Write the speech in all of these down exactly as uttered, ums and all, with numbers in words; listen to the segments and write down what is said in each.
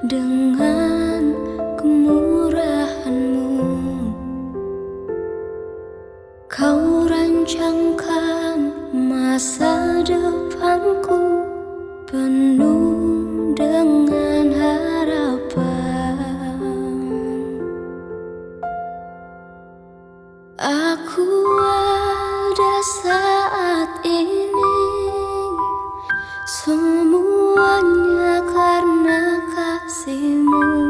dengan kemurahan-Mu. Kau rancangkan masa depanku penuh dengan harapan. Aku ada saat ini, semuanya karena kasih-Mu.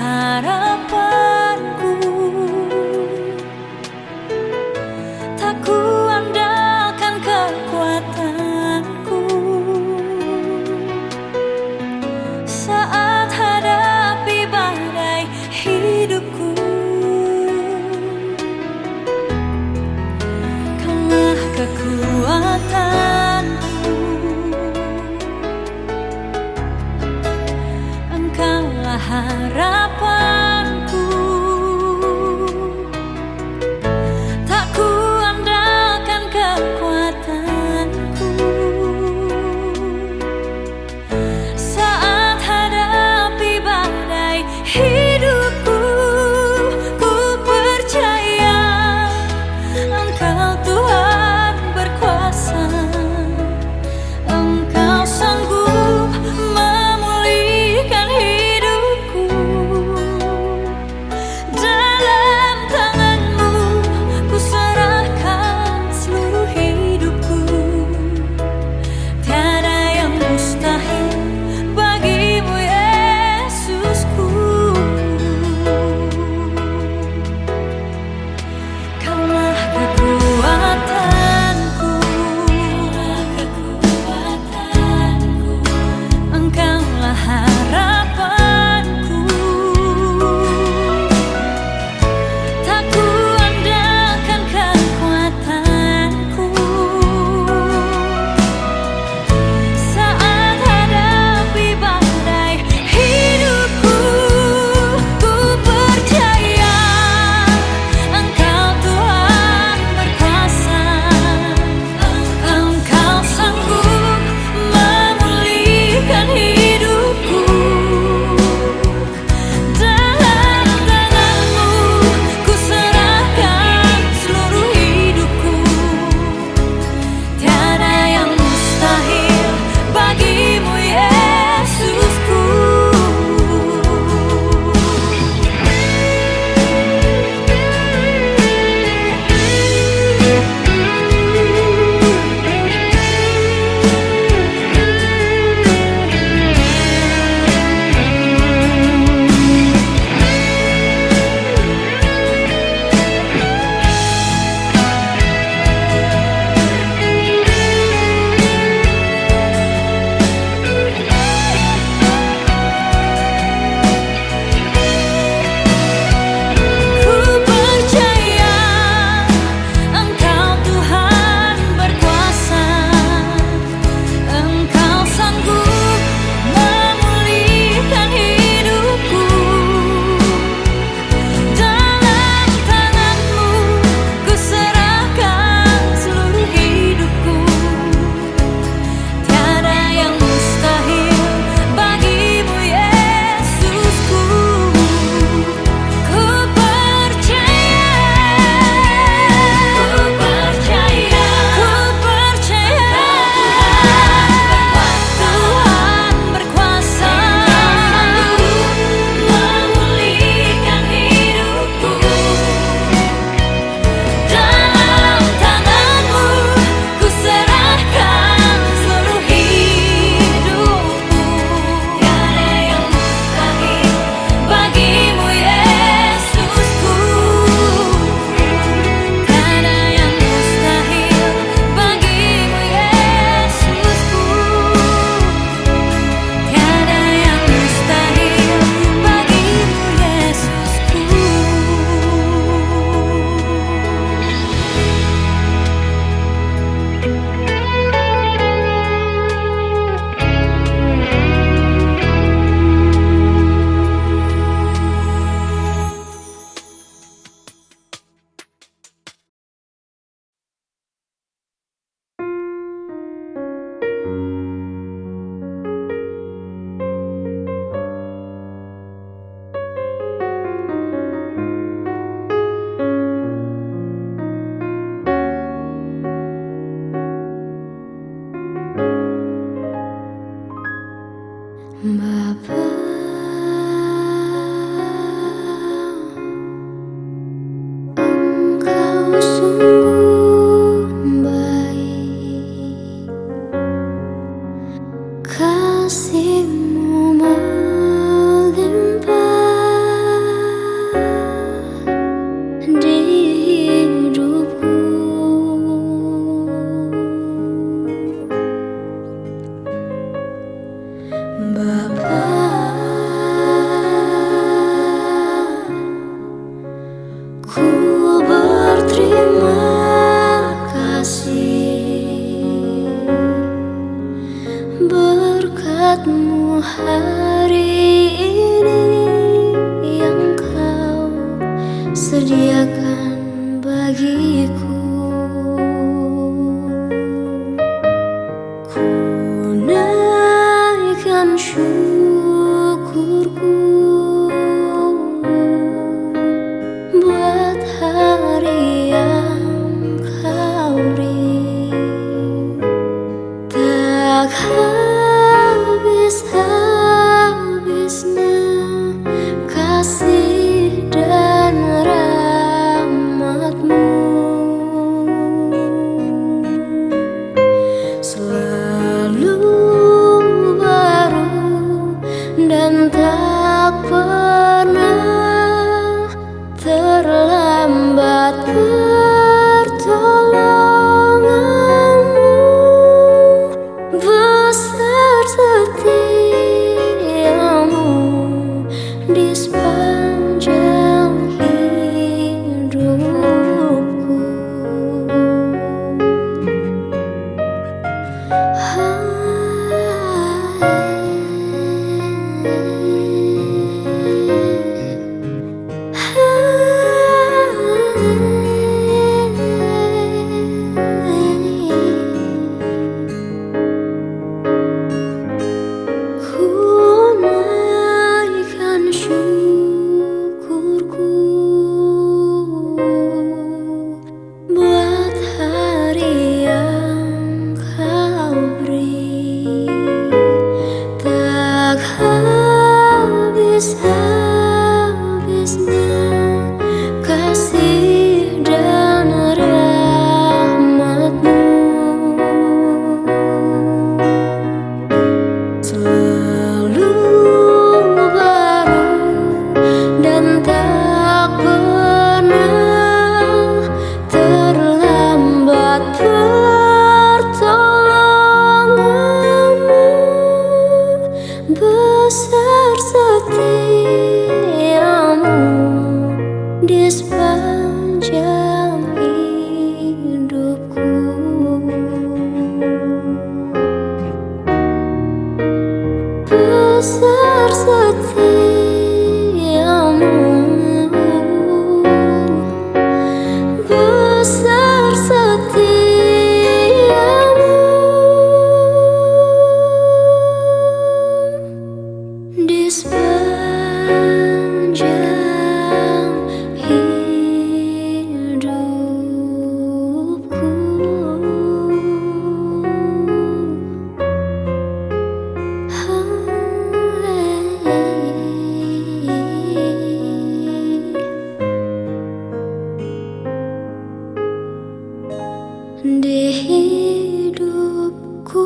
harapanku, tak kuandalkan kekuatanku saat hadapi badai hidupku. Kaulah kekuatanku, Engkaulah harapanku, tak kuandalkan kekuatanku saat hadapi badai hidupku. Ku percaya Engkau Tuhan berkuasa, Engkau sanggup memulihkan hidupku. Dalam tangan-Mu ku serahkan seluruh hidupku. Tiada yang mustahil bagimu, Yesusku. Kaulah kekuatanku, Engkaulah harapanku, tak kuandalkan kekuatanku saat hadapi badai hidupku. Ku percaya Engkau Tuhan berkuasa, Engkau sanggup memulihkan hidupku. Dalam tangan-Mu ku serahkan seluruh hidupku. Tiada yang mustahil bagimu, Yesusku. Ku percaya Engkau Tuhan berkuasa, Engkau sanggup memulihkan hidupku. Dalam tangan-Mu ku serahkan seluruh hidupku. Tiada yang mustahil bagimu, Yesusku. Ku percaya, ku percaya, ku percaya Tuhan berkuasa, memulihkan hidupku. Dalam tangan-Mu ku serahkan seluruh hidupku. Tiada yang mustahil bagimu, Yesusku. Tiada yang mustahil bagimu, Yesusku. Tiada yang mustahil bagimu, Yesusku. Bapa, Engkau sungguh baik, kasih-Mu melimpah. dan tak pernah terlambat pertolonganmu. Besar setiamu di sepanjang hidupku. Besar setiamu di sepanjang hidupku. Besar setiamu, besar setiamu di sepanjang hidupku. Di hidupku.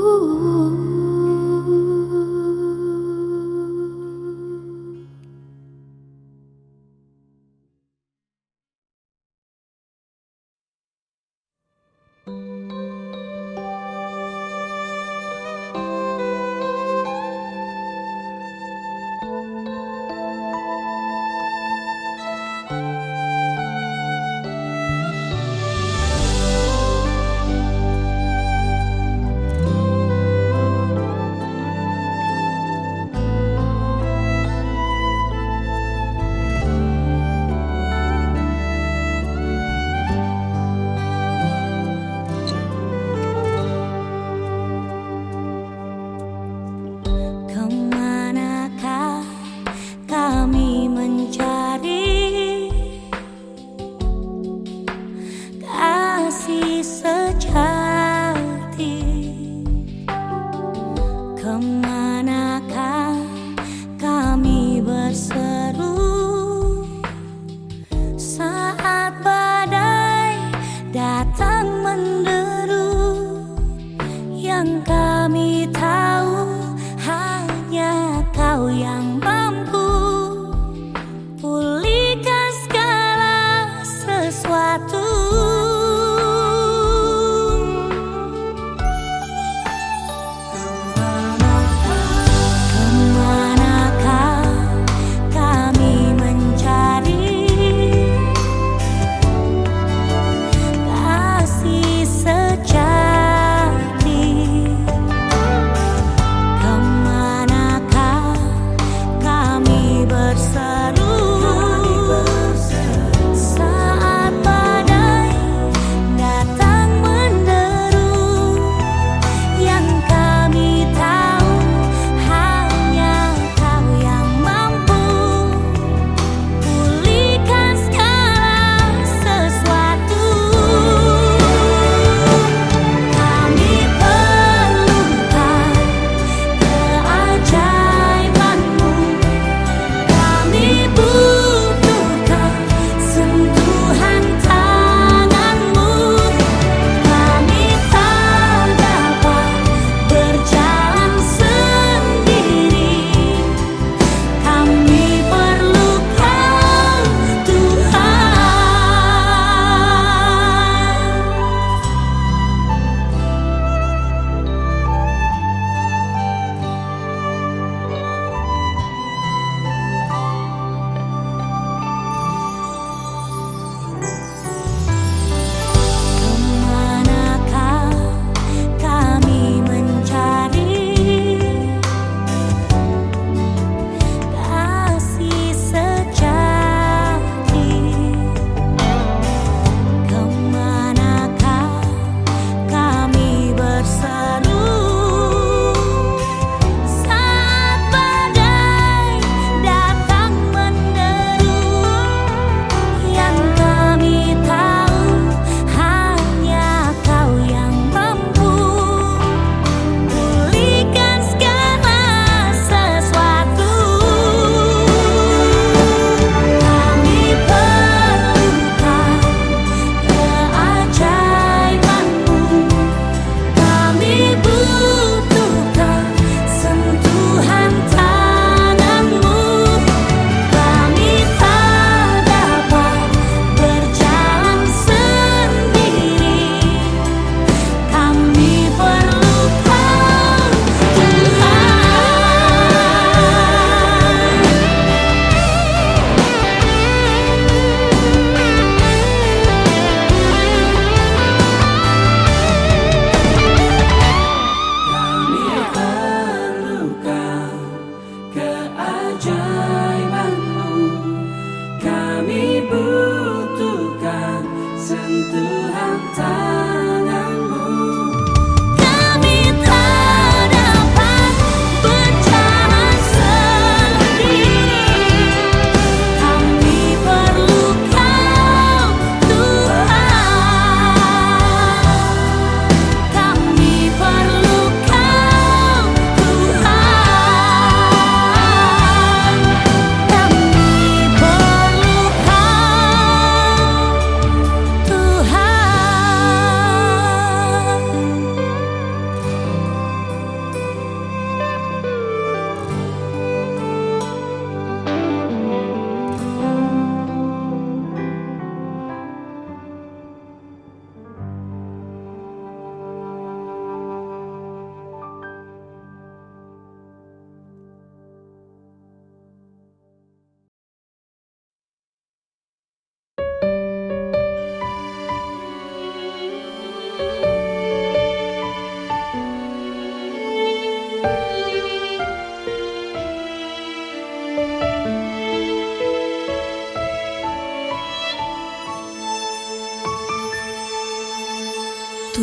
Kemanakah kami mencari kasih sejati? Kemanakah kami berseru saat badai datang menderu? Yang kami tahu hanya Kau yang mampu pulihkan segala sesuatu. Kemanakah kami mencari kasih sejati? Kemanakah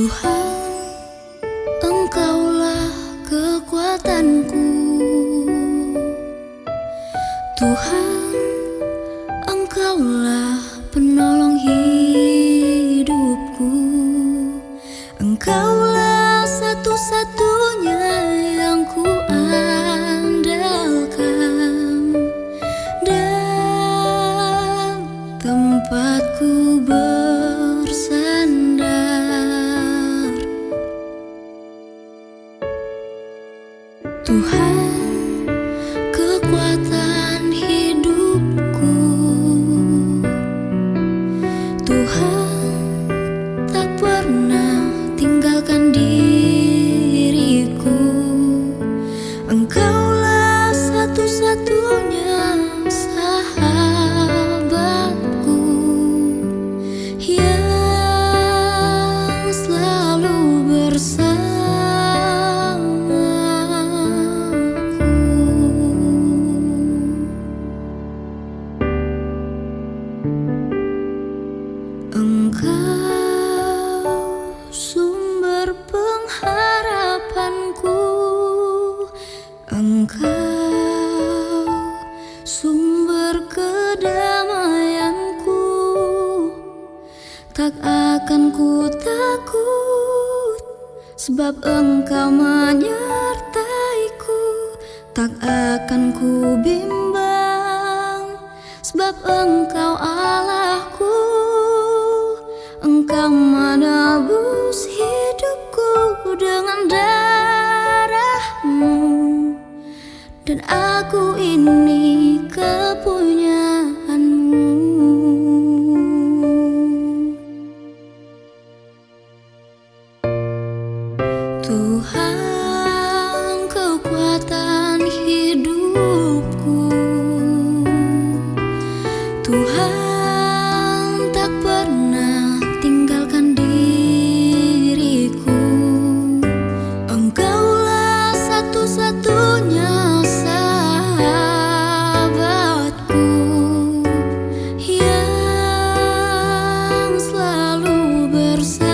Tuhan, Engkaulah kekuatanku. Tuhan, Engkaulah penolong hidupku. Engkaulah satu-satunya yang ku andalkan dan tempatku bersandar. Tuhan, kekuatan hidupku. Tuhan, tak pernah tinggalkan diriku. Engkaulah satu-satunya sahabatku yang selalu bersamaku. Engkau sumber pengharapanku. Engkau sumber kedamaianku. Tak akan ku takut, sebab Engkau menyertaiku. Tak akan ku bimbang, sebab Engkau Allahku. Engkau menebus hidupku dengan darah-Mu, dan aku ini kepunyaan-Mu. Tuhan, kekuatan hidupku. Tuhan, tak pernah tinggalkan diriku. Engkaulah satu-satunya sahabatku yang selalu bersamaku.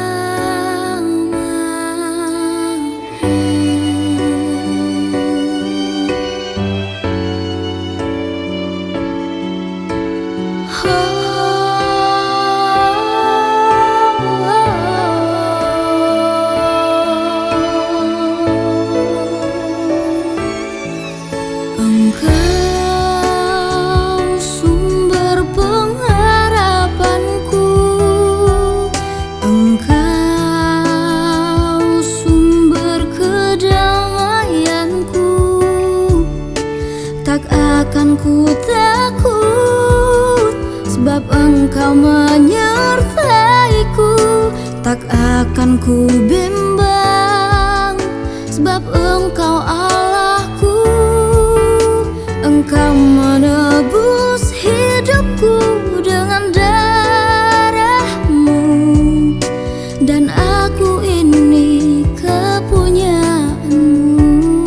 Engkau sumber pengharapanku. Engkau sumber kedamaianku. Tak akan ku takut, sebab Engkau menyertaiku. Tak akan ku bimbang, sebab Engkau Allahku. Engkau menebus hidupku dengan darah-Mu, dan aku ini kepunyaan-Mu,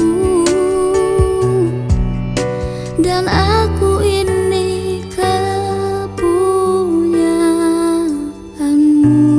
dan aku ini kepunyaan-Mu.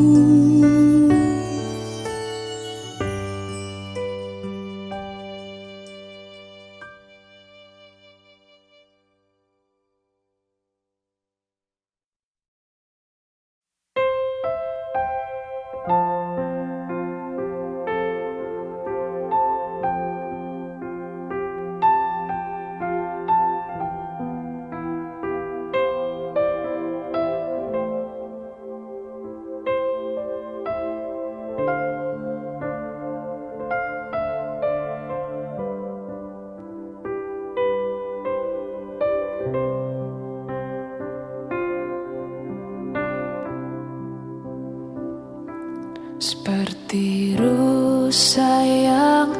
Seperti rusa yang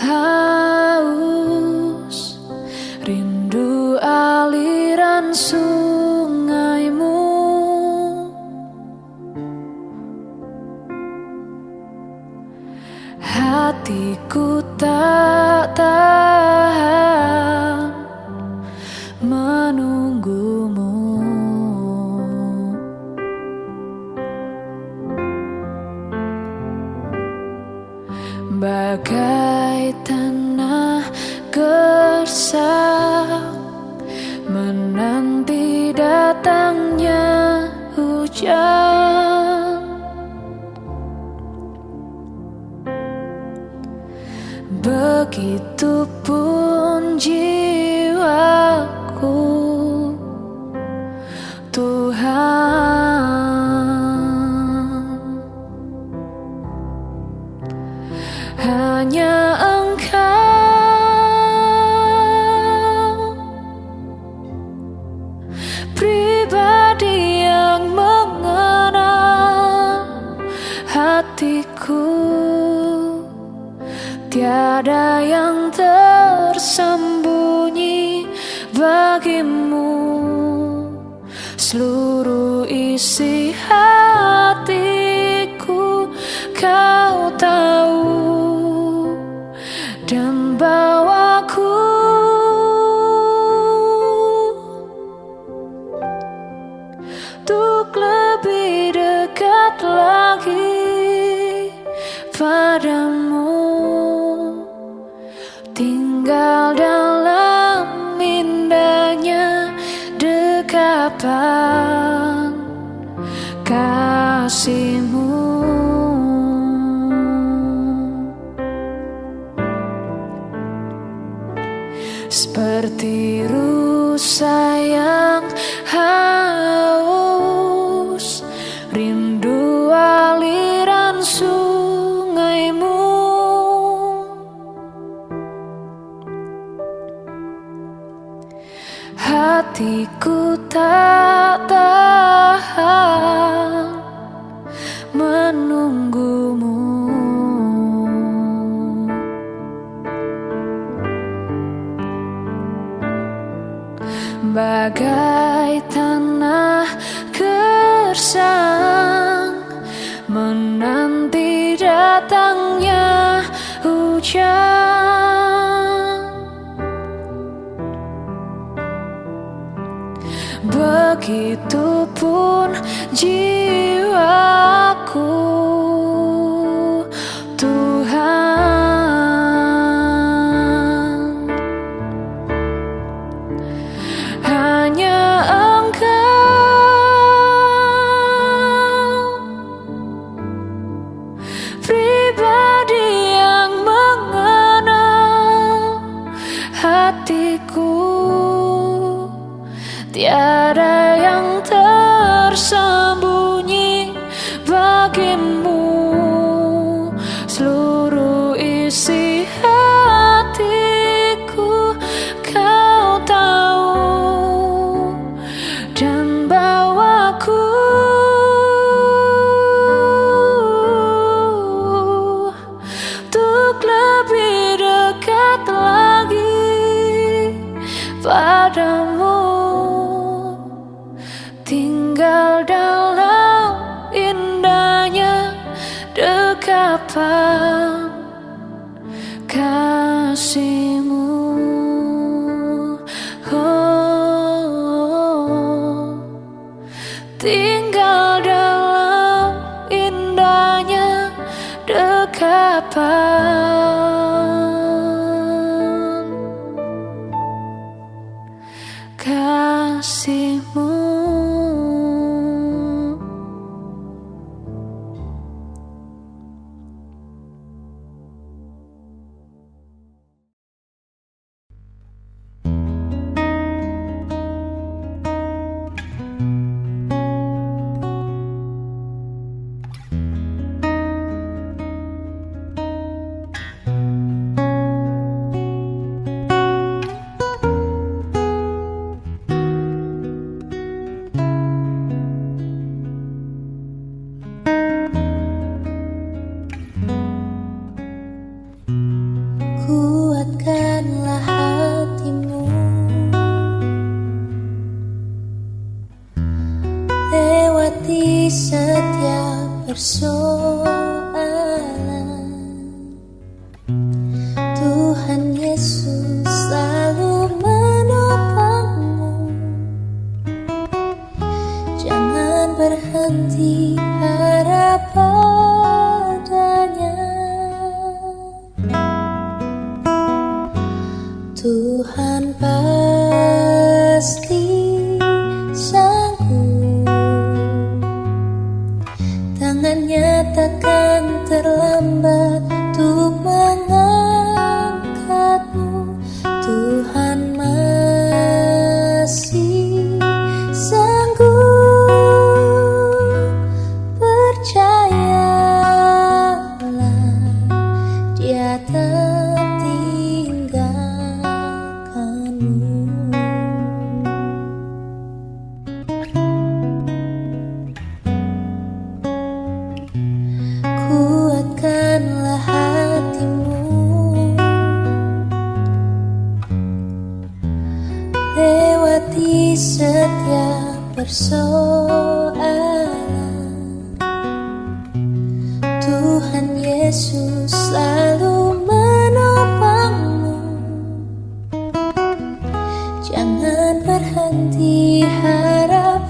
haus, rindu aliran sungaimu. Hatiku tak tahan menunggumu. jiwaku, Tuhan. Hanya Engkau pribadi yang mengenal hatiku. Tiada yang tersembunyi bagimu, seluruh isi hatiku Kau tahu, dan bawaku untuk lebih dekat lagi padamu. Tinggal dalam indahnya dekapan kasih-Mu. Seperti rusa yang haus, rindu aliran sungai-Mu. Hatiku tak tahan menunggu-Mu. Bagai tanah gersang menanti datangnya hujan, begitupun jiwaku, Tuhan. Hanya Engkau pribadi yang mengenal hatiku. Tiada yang tersembunyi bagimu, seluruh isi hatiku Kau tahu, dan bawaku untuk lebih dekat lagi padamu. Tinggal dalam indahnya dekapan kasih-Mu. Oh, tinggal dalam indahnya dekapan kasih-Mu. Kuatkanlah hatimu, lewati setiap persoalan. Tuhan Yesus selalu menopangmu. Jangan berhenti harap padanya. Tuhan pasti sanggup, tangannya tak Kuatkanlah hatimu lewati setiap persoalan. Tuhan Yesus selalu menopangmu. Jangan berhenti harap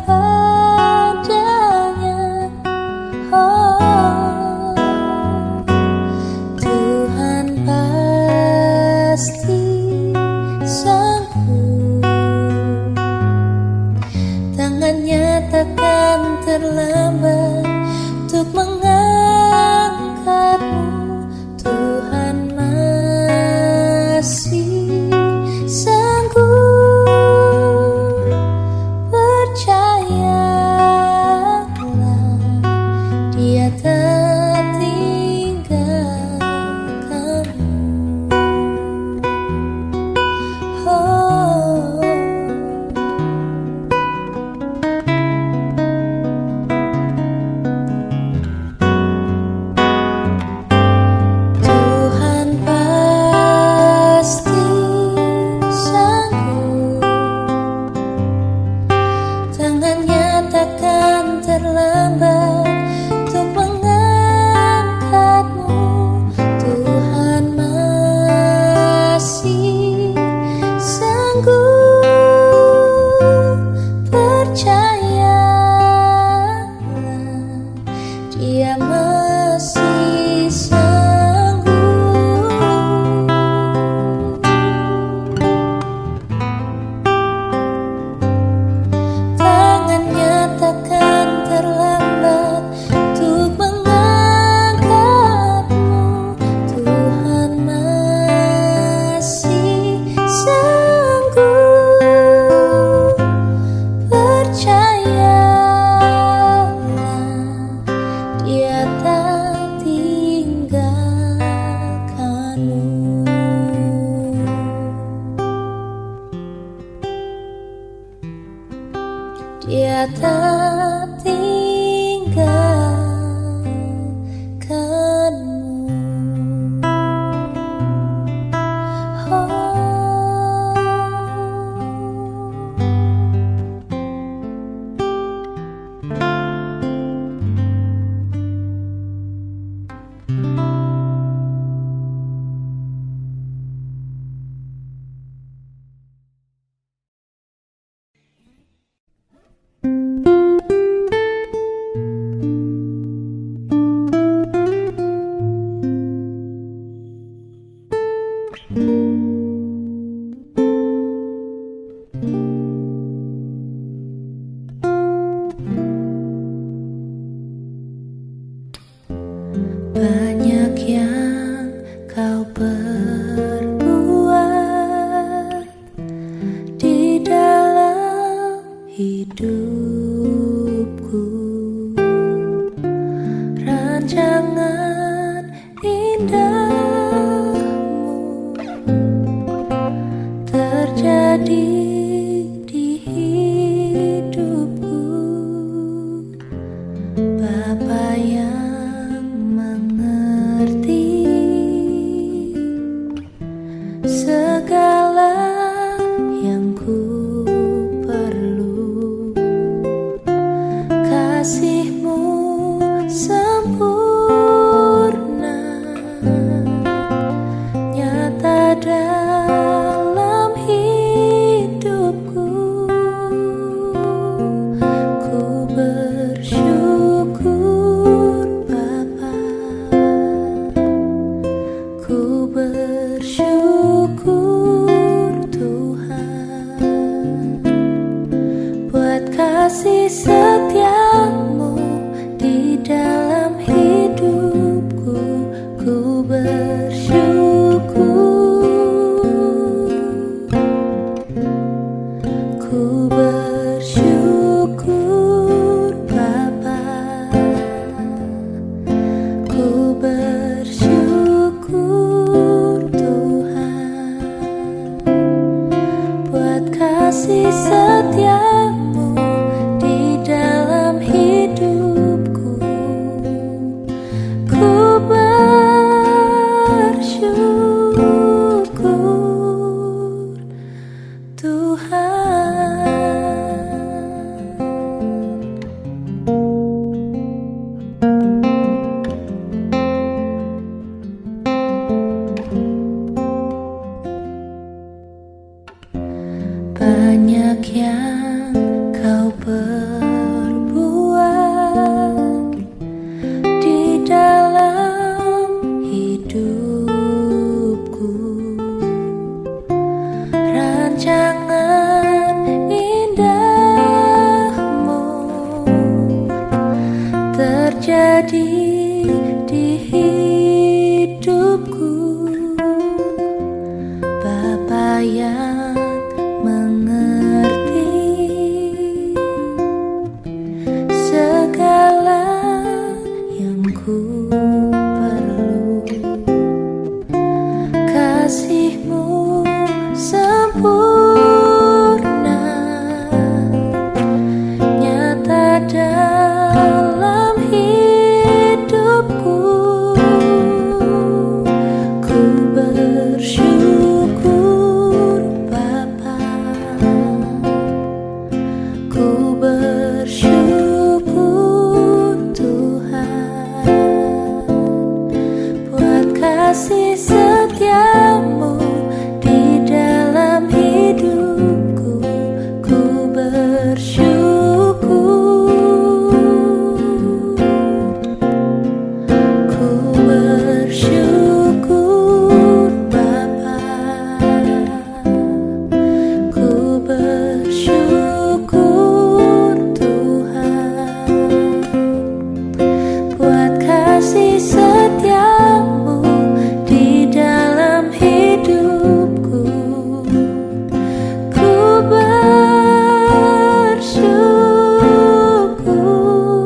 padanya. Oh, Tuhan pasti sanggup. Tangannya takkan terlambat untuk mengangkatmu. Tuhan masih sanggup. Percayalah, Dia tak tinggalkanmu. Oh, Tuhan pasti sanggup. Tangannya takkan terlambat untuk mengangkatmu. Tuhan masih sanggup. Percayalah, Dia masih sanggup. Tangannya takkan terlambat untuk mengangkatmu. Tuhan masih sanggup. Percayalah, Dia tak tinggalkanmu. Dia tak tinggalkanmu. Banyak yang kau perbuat di dalam hidupku. Rancangan indahmu terjadi di hidupku. Bapa yang mengerti segala yang ku perlu. Kasih-Mu sempurna nyata dalam hidupku. Ku bersyukur Bapa, ku bersyukur Tuhan buat kasih setia-Mu di dalam hidupku. Ku bersyukur, ku bersyukur Bapa, ku bersyukur Tuhan kasih setiamu di dalam hidupku. Ku bersyukur Tuhan. Banyak yang kau perbuat di dalam hidupku. Rancangan indahmu terjadi di hidupku. Bapa yang mengerti segala yang ku perlu, kasih-Mu sempurna nyata dalam hidupku. Ku bersyukur Bapa, ku bersyukur Tuhan buat kasih setiamu di dalam hidupku. Ku bersyukur, ku bersyukur Bapa, ku bersyukur buat kasih setiamu di dalam hidupku. Ku bersyukur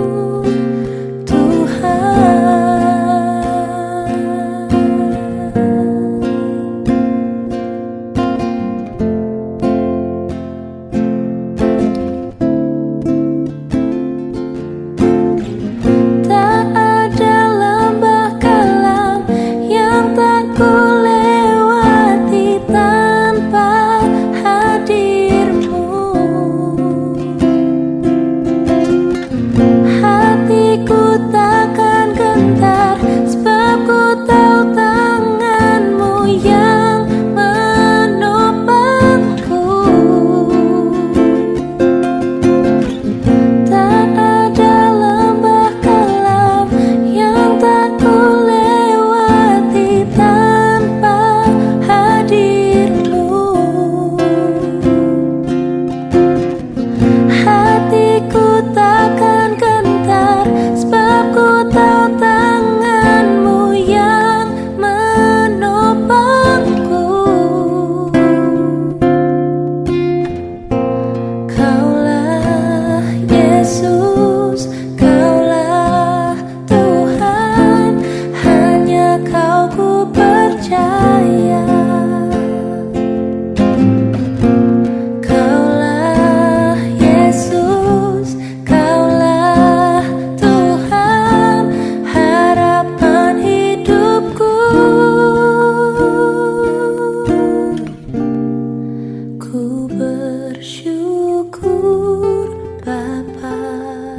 Bapa,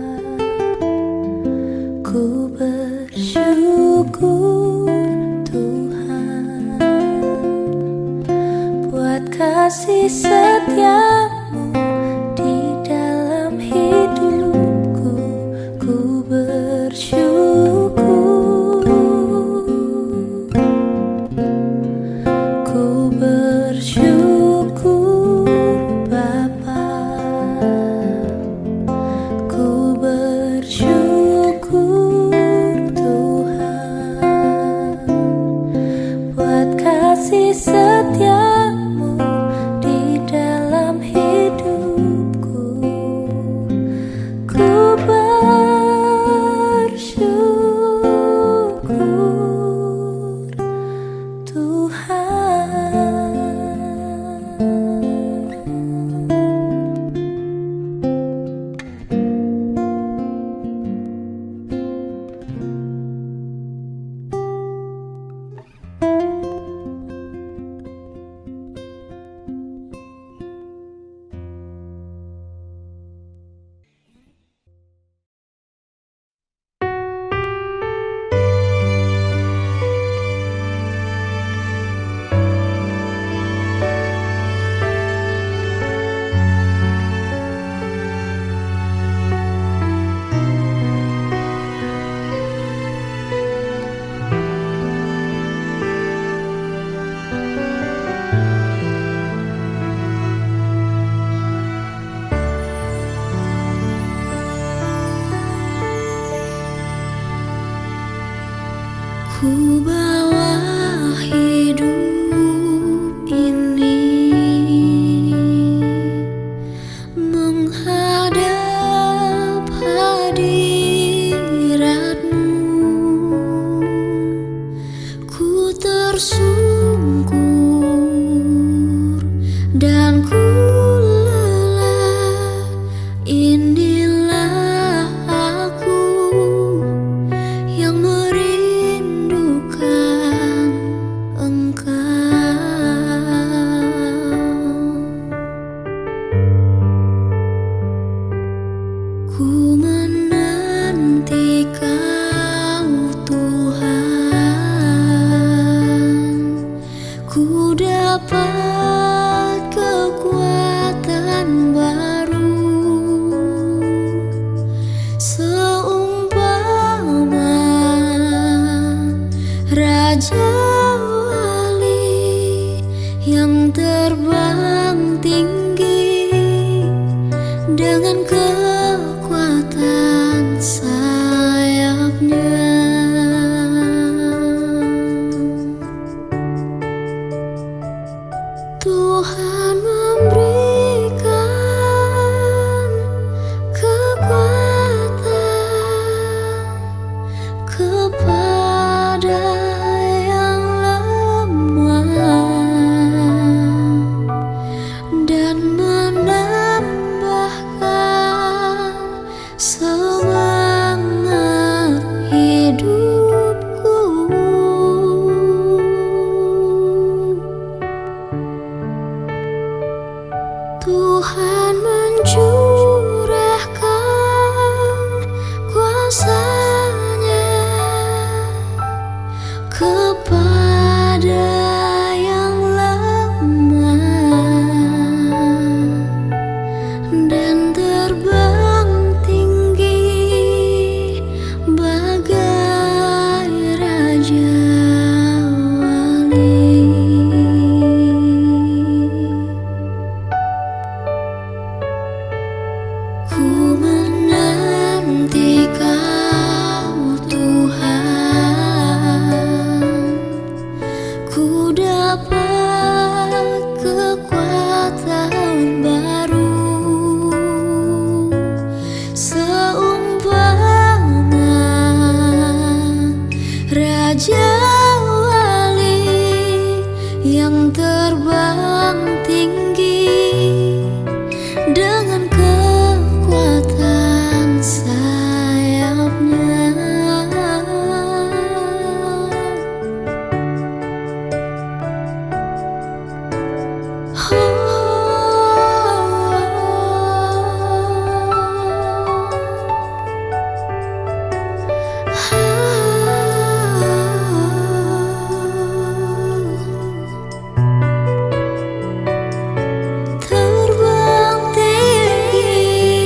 ku bersyukur Tuhan buat kasih setiamu di dalam hidupku. Ku bersyukur, ku bersyukur Bapa, ku bersyukur Tuhan buat kasih setiamu di dalam hidup. Tuhan ku lelah, inilah aku yang merindukan Engkau. Ku menanti Kau Tuhan, ku dapat kekuatan baru, seumpama Raja Wali yang terbang tinggi dengan kekuatan sayapnya. Tuhan memberikan kekuatan kepada yang lemah dan menambahkan semangat hidupku. Tuhan mencurahkan kuasa-Nya kepada yang lemah dan terbang tinggi bagai Raja Wali. Ku menanti Kau Tuhan, ku dapat kekuatan baru, seumpama Raja Wali yang terbang tinggi dengan kekuatan sayapnya. Terbang tinggi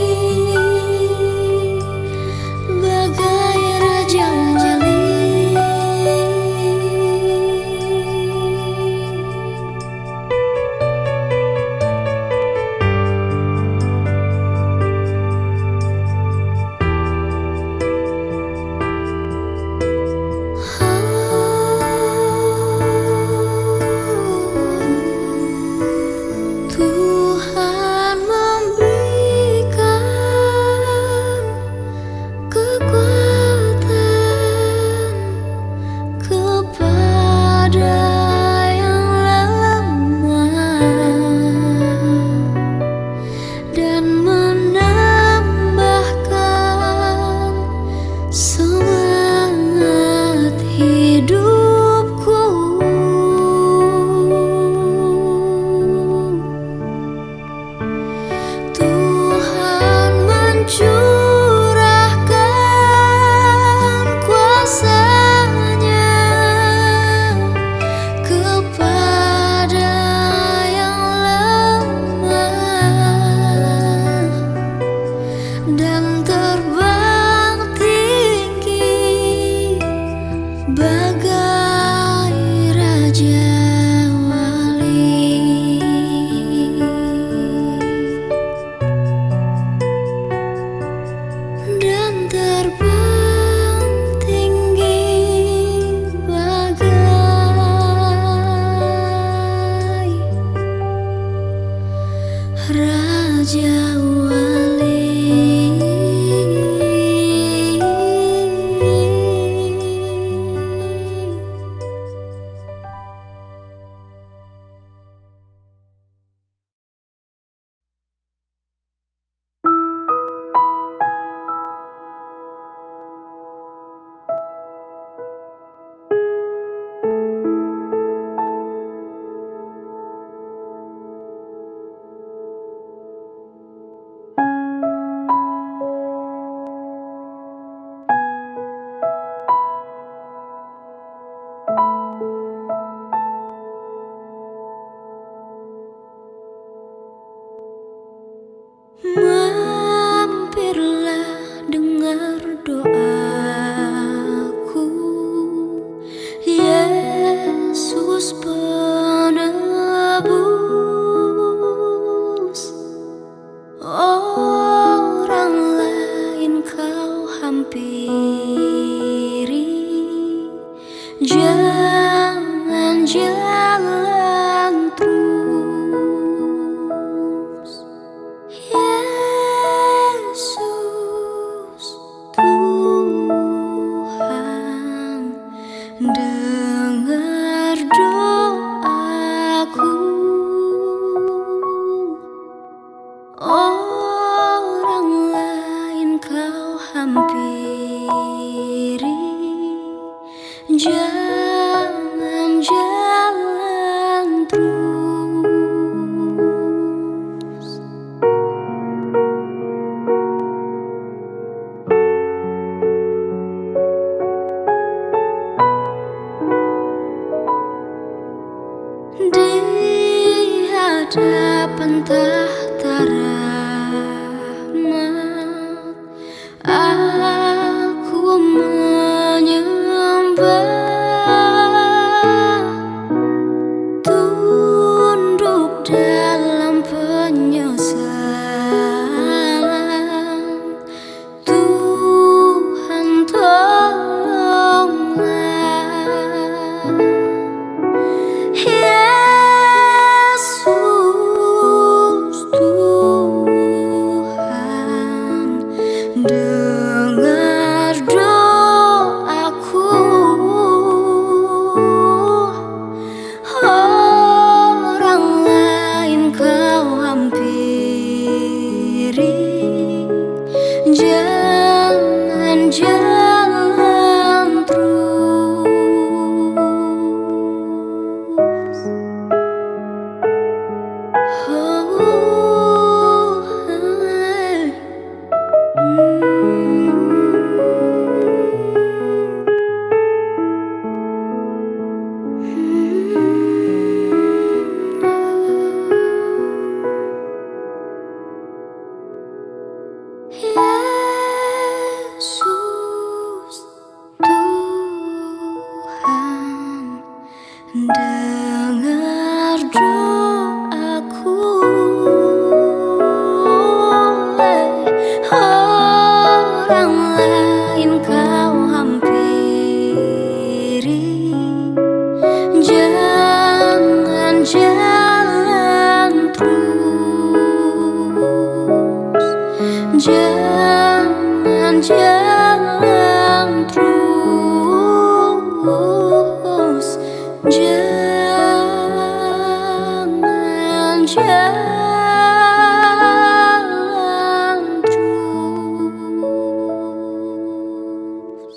bagai Raja Wali. Tuhan memberikan kekuatan kepada yang lemah dan menambahkan semangat hidupku. Tuhan mencurahkan kuasa-Nya kepada yang lemah dan terbang tinggi bagai Raja Wali. Dan terbang tinggi bagai Raja hadapan tahta rahmat, aku menyembah, tunduk dalam penyesalan. Tuhan tolonglah, Yesus Tuhan, dengar doaku. Orang lain kau hampiri, jangan jalan terus. Oh, hai. Yesus Tuhan, dengar doaku. Orang lain kau hampiri, jangan jalan terus. Jangan jalan terus. Jangan jalan terus.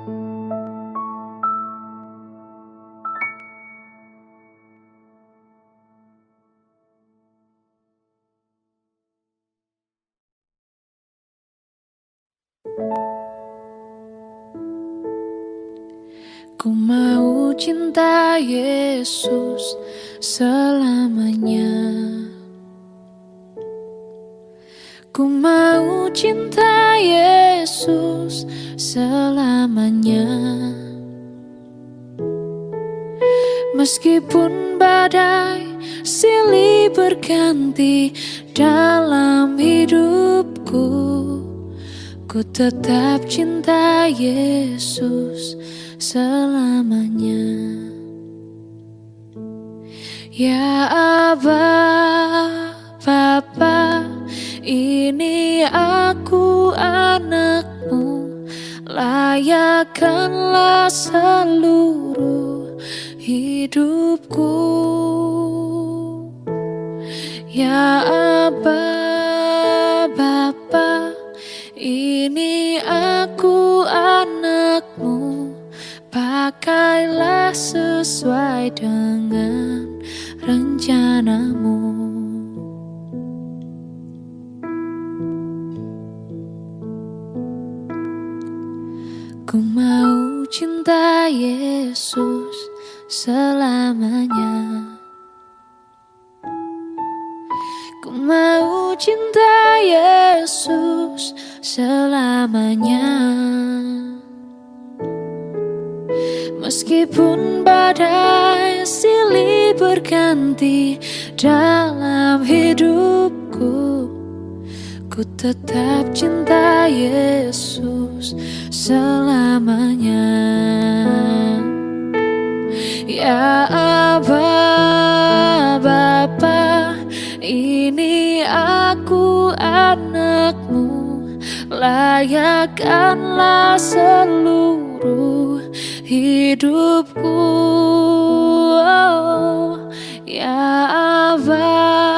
Ku mau cinta Yesus selamanya. Ku mau cinta Yesus selamanya. Meskipun badai silih berganti dalam hidupku, ku tetap cinta Yesus selamanya. Ya Aba, Bapa, ini aku anakmu, layakkanlah seluruh hidupku. Ya Aba, Bapa, ini aku anakmu, pakailah sesuai dengan rencanamu. Ku mau cinta Yesus selamanya. Ku mau cinta Yesus selamanya. Meskipun badai silih berganti dalam hidupku, ku tetap cinta Yesus selamanya. Ya Aba, Bapa, ini aku anakmu, layakkanlah seluruh hidupku. Oh, ya Aba,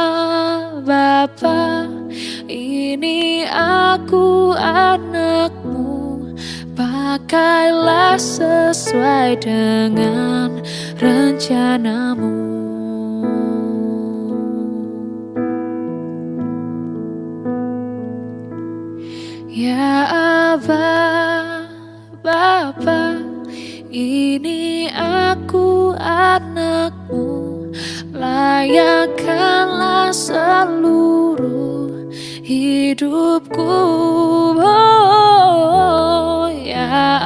Bapa, ini aku anakmu, pakailah sesuai dengan rencanamu. Ya Aba, Bapa, ini aku anakmu, layakkanlah hidupku. Oh ya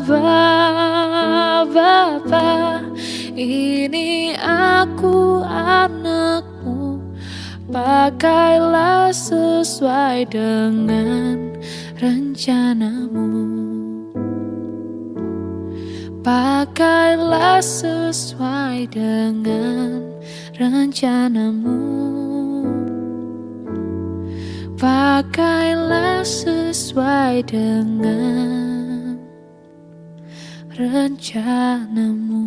Aba, Bapa, ini aku anakmu, pakailah sesuai dengan rencanamu. Pakailah sesuai dengan rencanamu. Pakailah sesuai dengan rencanamu.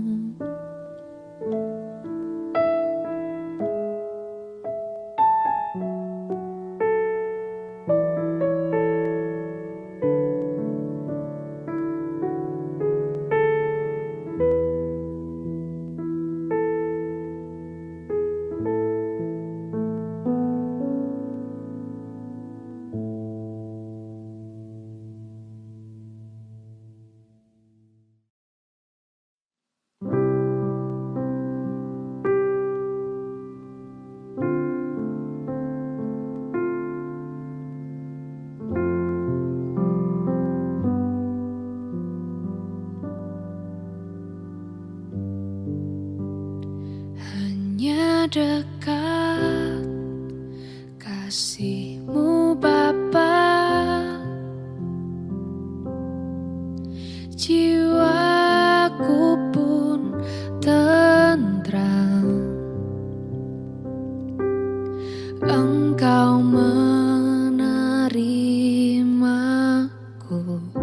Dekat kasih-Mu Bapa, jiwaku pun tentram. Engkau menerimaku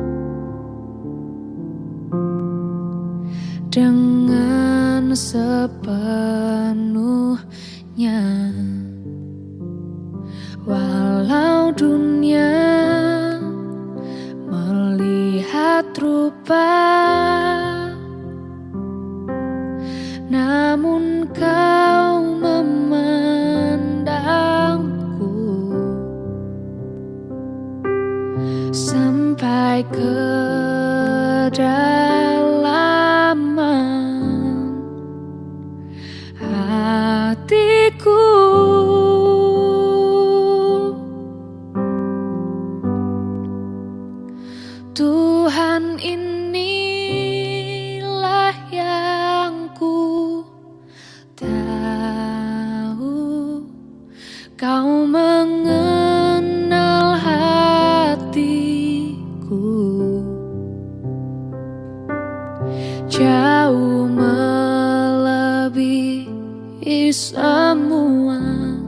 dengan sepenuhnya, walau dunia melihat rupa, namun Kau memandangku sampai ke kedalaman hatiku. Tuhan, inilah yang ku tahu, Kau mengenal hatiku jauh melebihi semua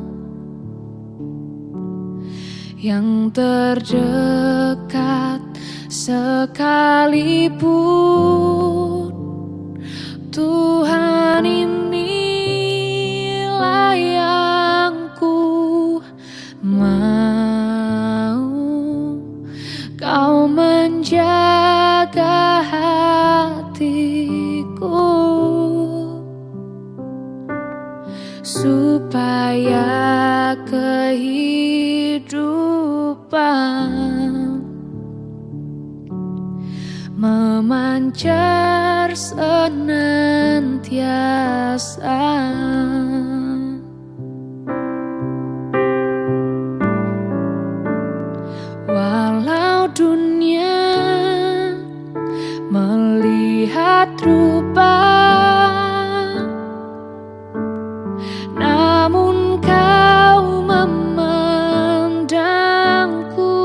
yang terdekat sekalipun. Tuhan, inilah yang ku mau, Kau menjaga hatiku supaya kehidupan memancar senantiasa. Walau dunia melihat rupa, namun Kau memandangku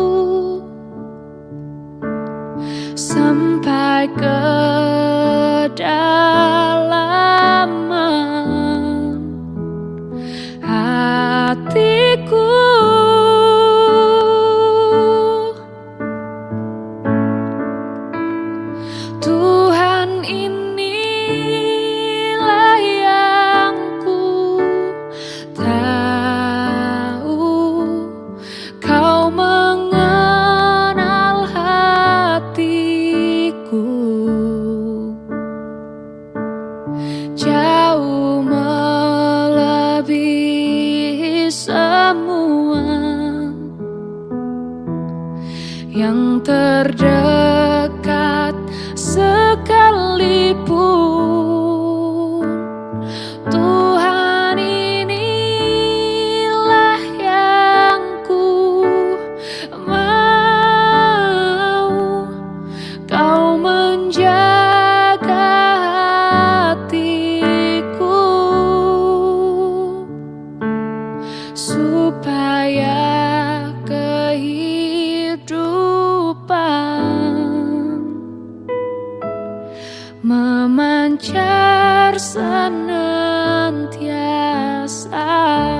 sampai kedalaman hatiku. Tuhan, inilah yang ku tahu, Kau mengenal hatiku jauh melebihi semua yang terdekat sekalipun. Tuhan, inilah yang ku supaya kehidupan memancar senantiasa.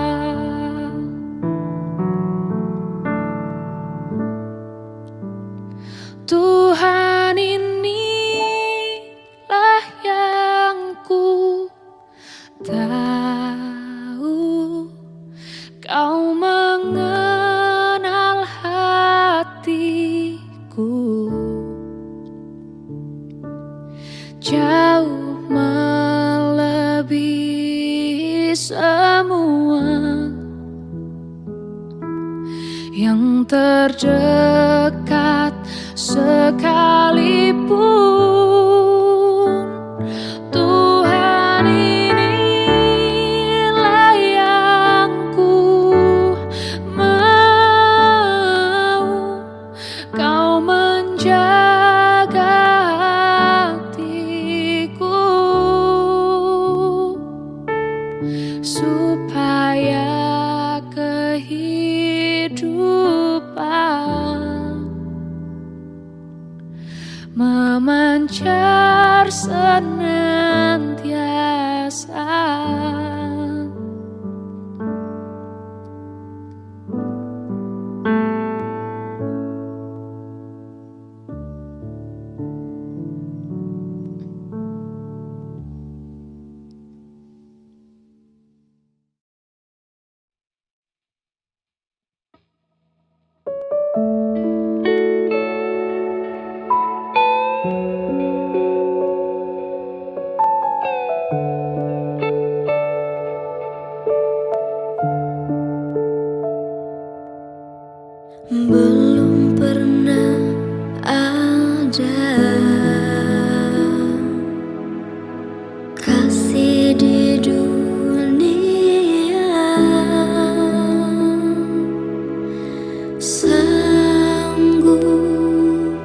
Tuhan, inilah yang ku tahu, Kau mengenal hatiku jauh melebihi semua yang terdekat sekalipun. Tuhan, inilah yang ku mau, Kau menjaga hatiku supaya kehidupan memancar senantiasa. Belum pernah ada kasih di dunia sanggup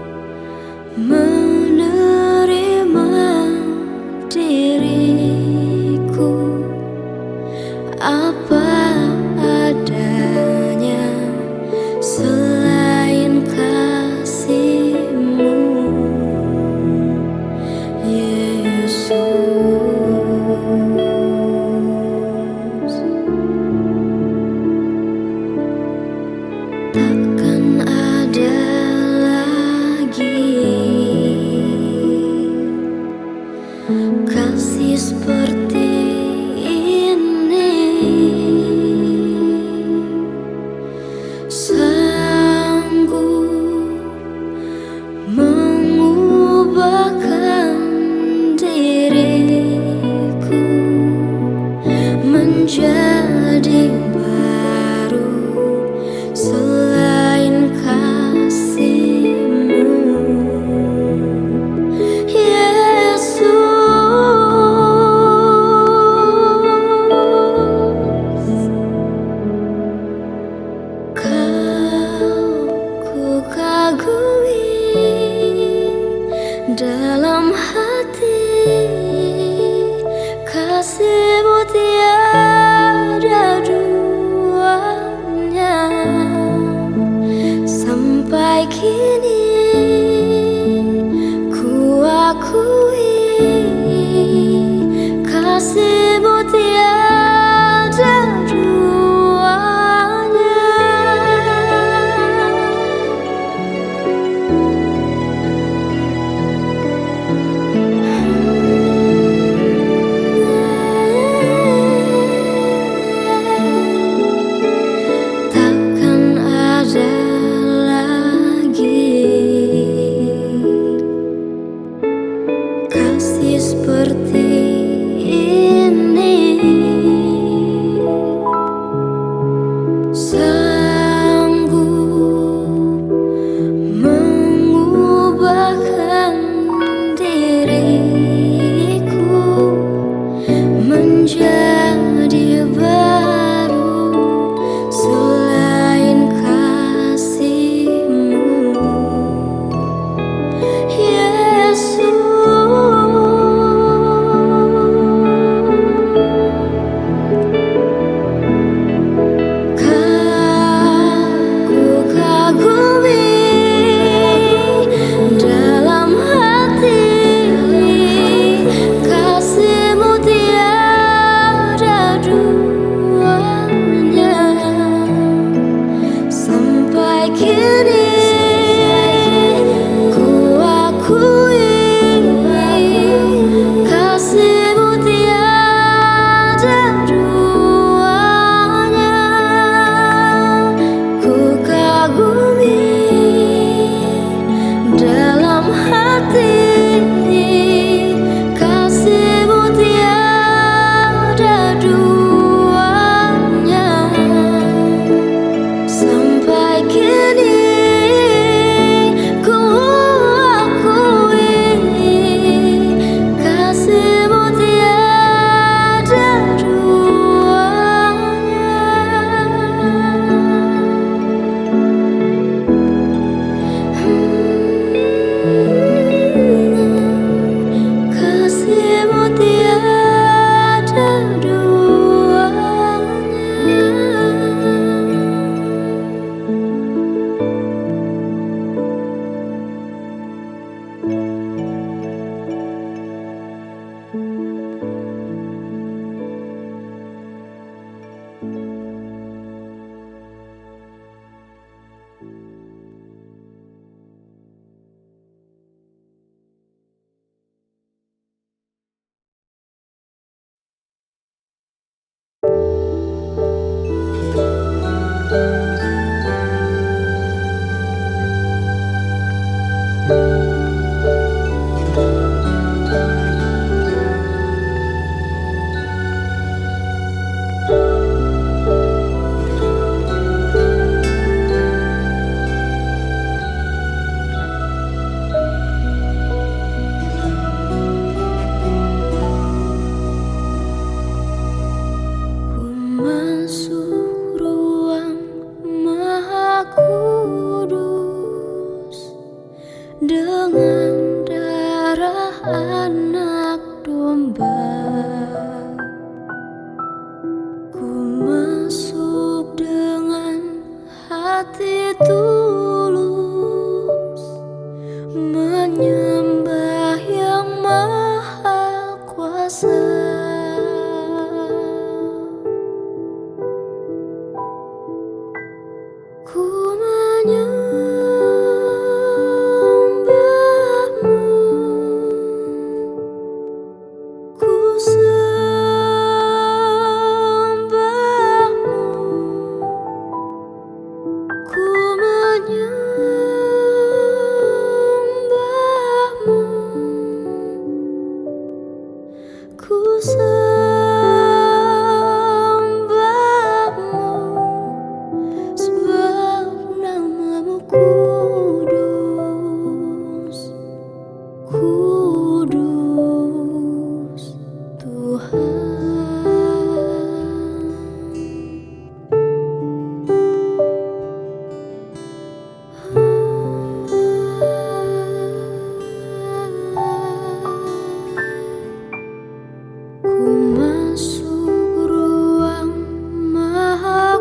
menerima diriku apa adanya. Selalu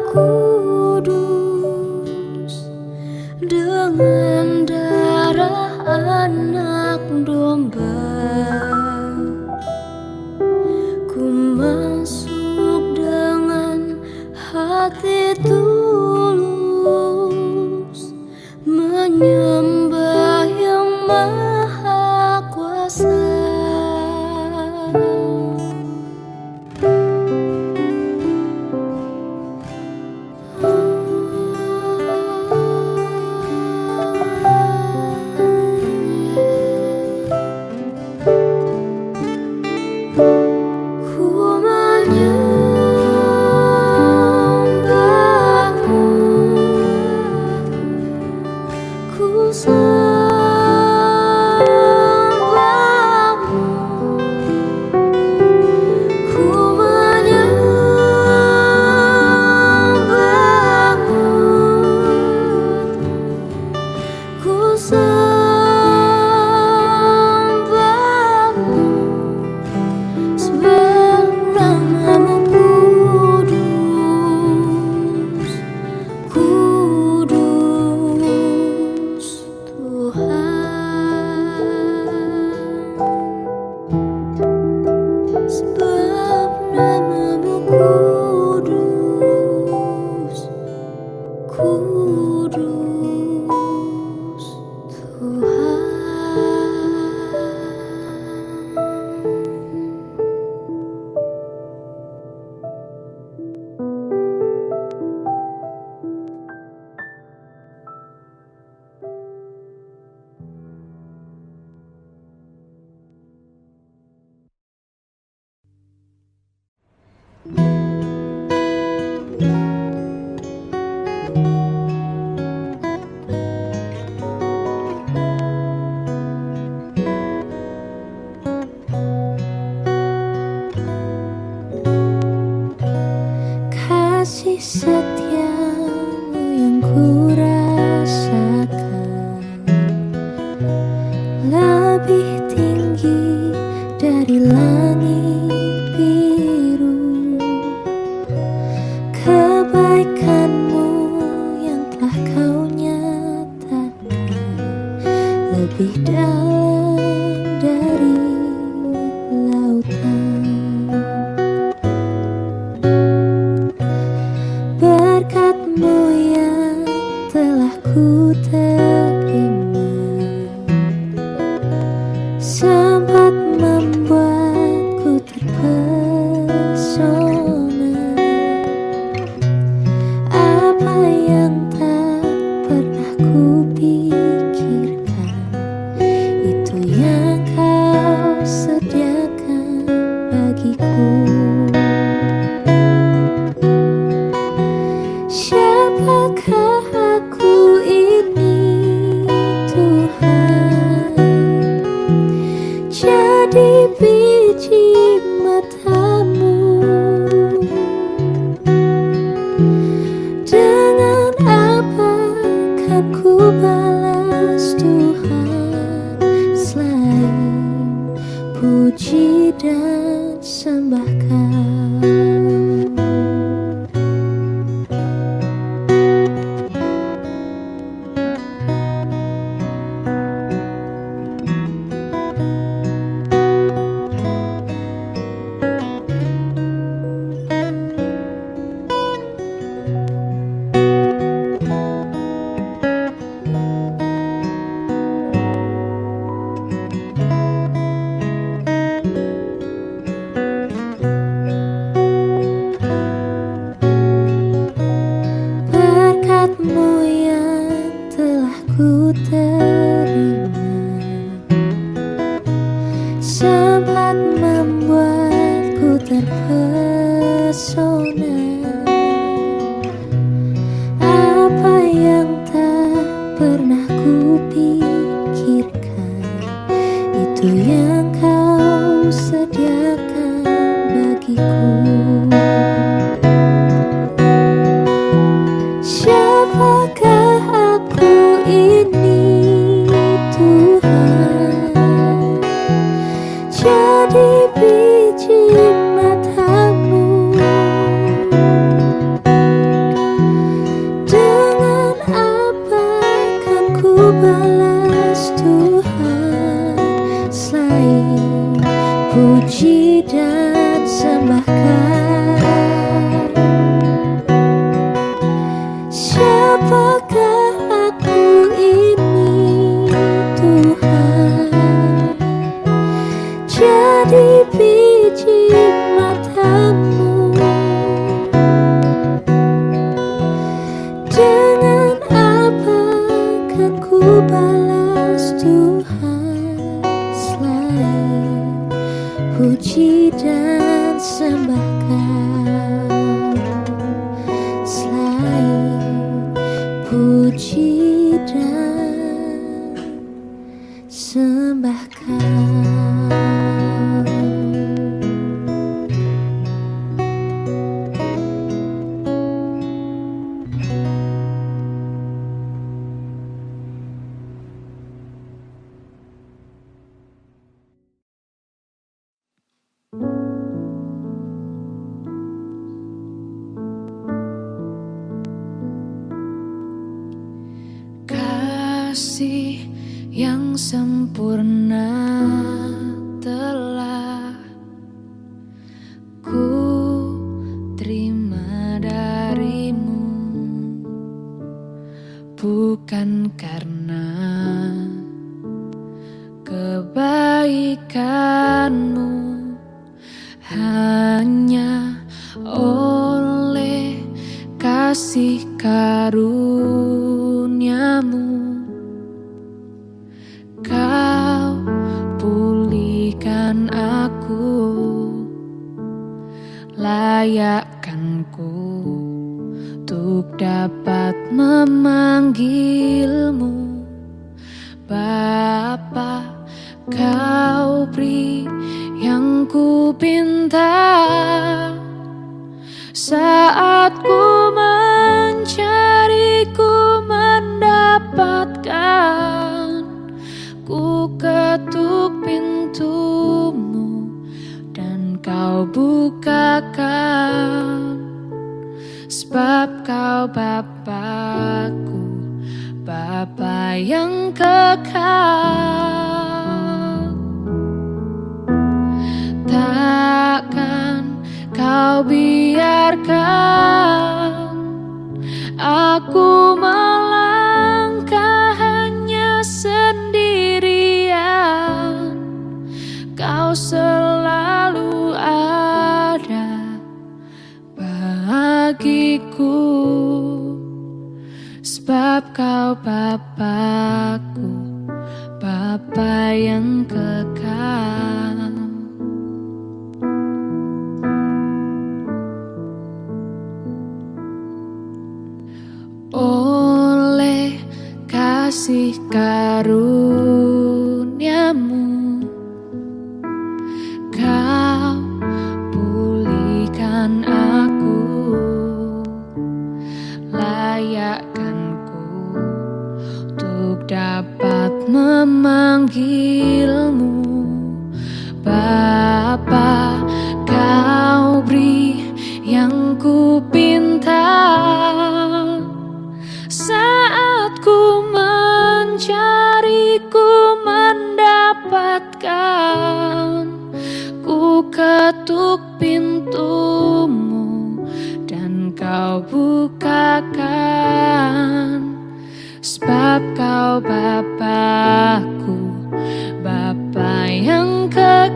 kudus dengan darah anak domba. Ku masuk dengan hati tulus menyembah yang maha kuasa. Kasih setiamu yang ku rasakan lebih tinggi dari langit biru. Kebaikanmu yang telah kau nyatakan lebih dalam dari lautan. Berkat-Mu yang telah ku terima sempat membuatku terpesona. Apa yang tak pernah ku pikirkan, itu yang kau sediakan bagiku. Siapakah aku ini Tuhan? Jadi biji mata-Mu. Dengan apa kan ku balas Tuhan selain puji dan sembah Kau? Siapakah aku ini Tuhan? Jadi biji matamu. Dengan apa kan ku balas Tuhan selain puji dan sembah Kau, selain puji dan sembah Kau. Kasih yang sempurna telah ku terima darimu, bukan karena kebaikanmu, hanya oleh kasih karuniamu Kau pulihkan aku, layakkanku untuk dapat memanggilmu Bapa. Kau beri yang ku pinta saat ku mencari, ku mendapatkan. Ku ketuk pintumu dan Kau bukakan, sebab Kau Bapa-Ku, Bapa yang kekal. Takkan Kau biarkan aku melangkah hanya sendirian. Kau selalu ada bagiku, sebab Kau Bapa-Ku, Bapa yang kekal. Oleh kasih karuniamu, Kau pulihkan aku, layakkanku untuk dapat memanggilmu Bapa. Kau beri yang ku pinta saat ku mencari, ku mendapatkan. Ku ketuk pintumu dan Kau bukakan, sebab Kau Bapa-Ku, Bapa yang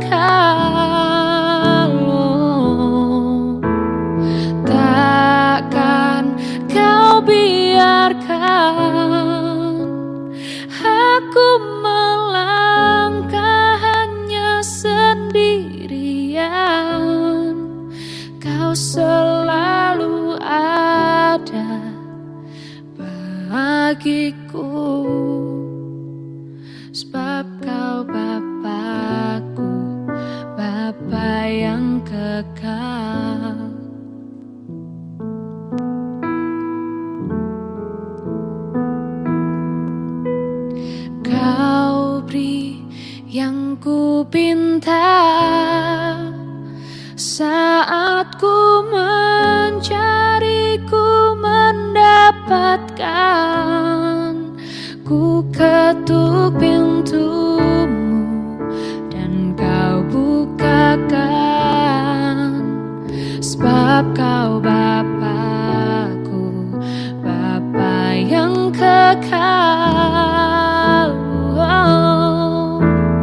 kekal. Oh, takkan Kau biarkan aku melangkah hanya sendirian. Kau selalu ada bagiku, sebab Kau Bapa-Ku, Bapa yang kekal. Kau beri yang ku pinta saat ku mencari, ku mendapatkan. Ku ketuk pintumu dan Kau bukakan, sebab Kau Bapa-Ku, Bapa kekal. Oh,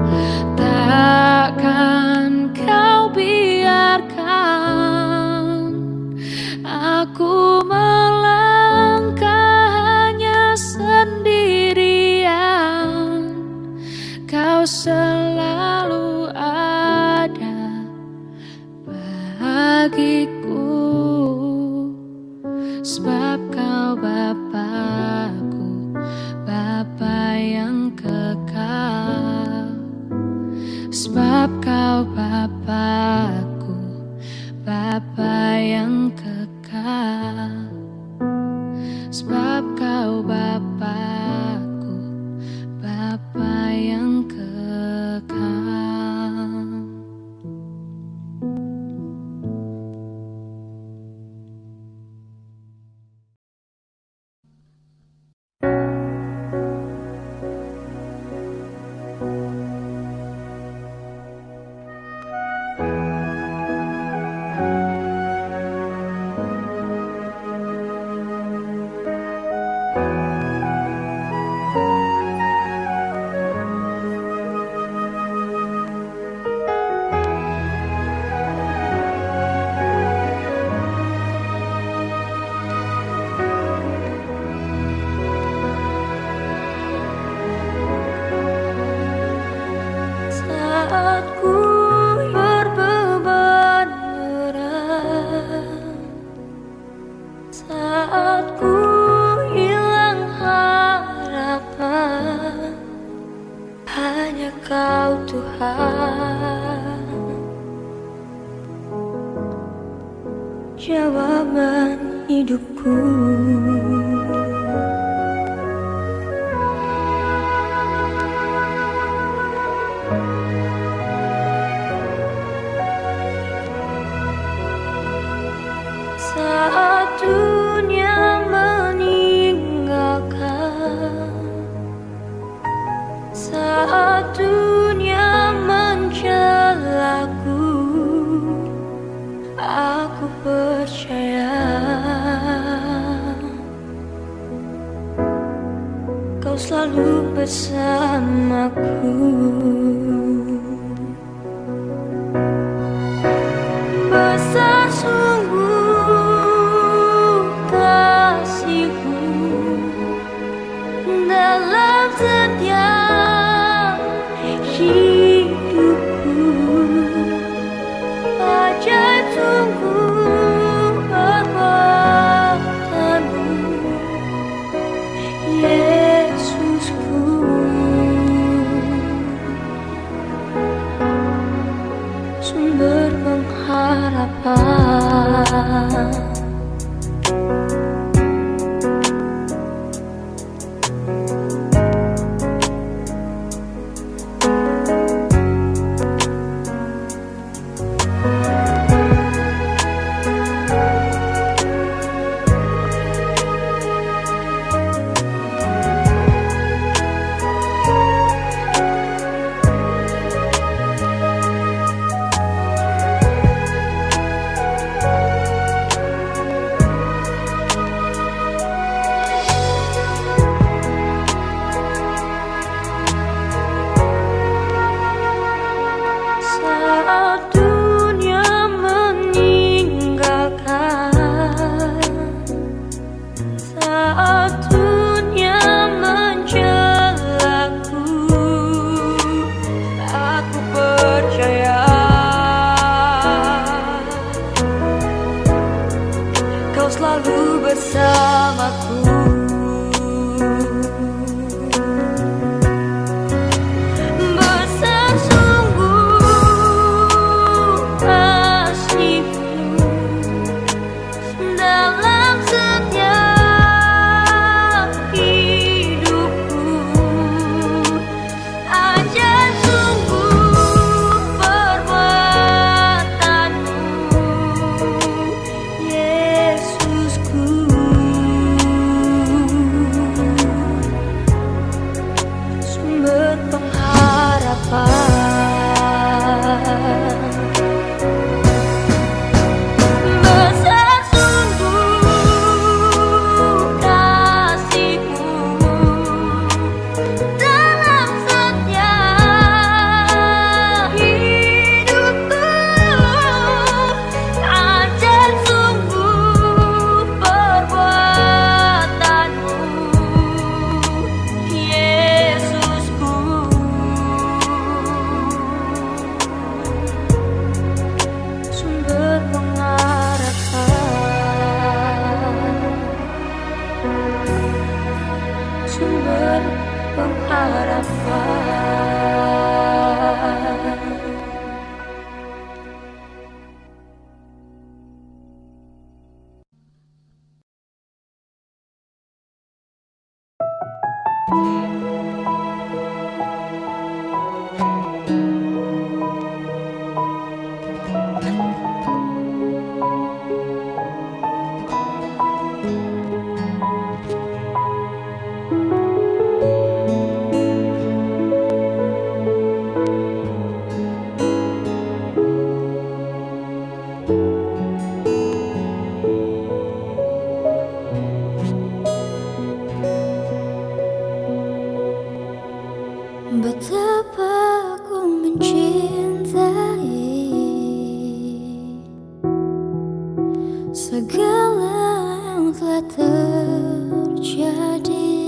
takkan kau biarkan aku melangkah hanya sendirian. Kau selalu ada bagiku, sebab kau Bapakku, Bapa yang kekal. Sebab kau Bapakku, Bapa yang kekal. Sebab kau Bapakku, Bapa yang kekal. Saat ku berbeban berat, saat ku hilang harapan, hanya Kau Tuhan jawaban hidupku. Saat dunia meninggalkan, saat dunia mencelaku, aku percaya Kau selalu bersamaku. Besar sungguh kasih-Mu dalam setiap hidupku. Ajaib sungguh perbuatan-Mu, Yesusku. Sumber pengharapan. Saat dunia meninggalkan, saat dunia mencelaku, aku percaya Kau selalu bersamaku. Besar sungguh kasih-Mu dalam setiap hidupku. Ajaib sungguh perbuatan-Mu, Yesusku. pengharapan. Betapa ku mencintai segala yang telah terjadi,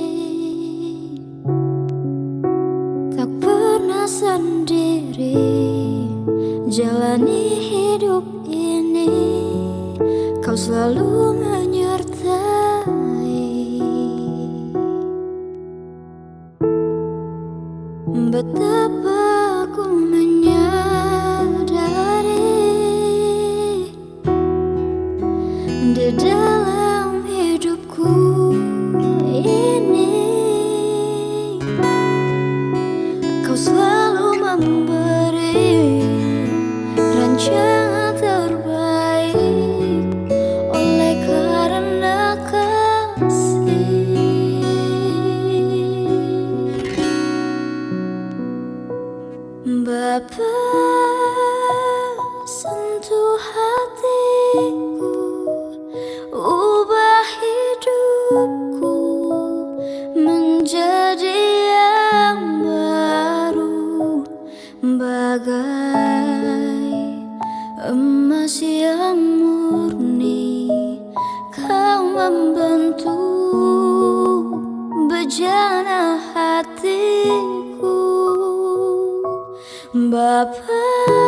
tak pernah sendiri jalani hidup ini, kau selalu menyertai. Betapa ku menyadari di dalam hidupku ini, kau selalu memberi rancangan terbaik oleh karena kasih. Bapa, sentuh hatiku, ubah hidupku menjadi yang baru, bagai emas yang murni. Kau membentuk bejana hatiku. Bapa,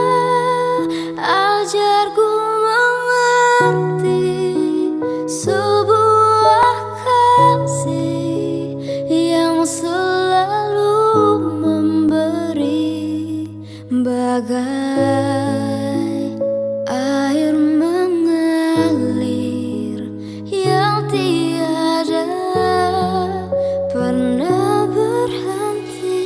ajarku mengerti sebuah kasih yang selalu memberi, bagai air mengalir yang tiada pernah berhenti.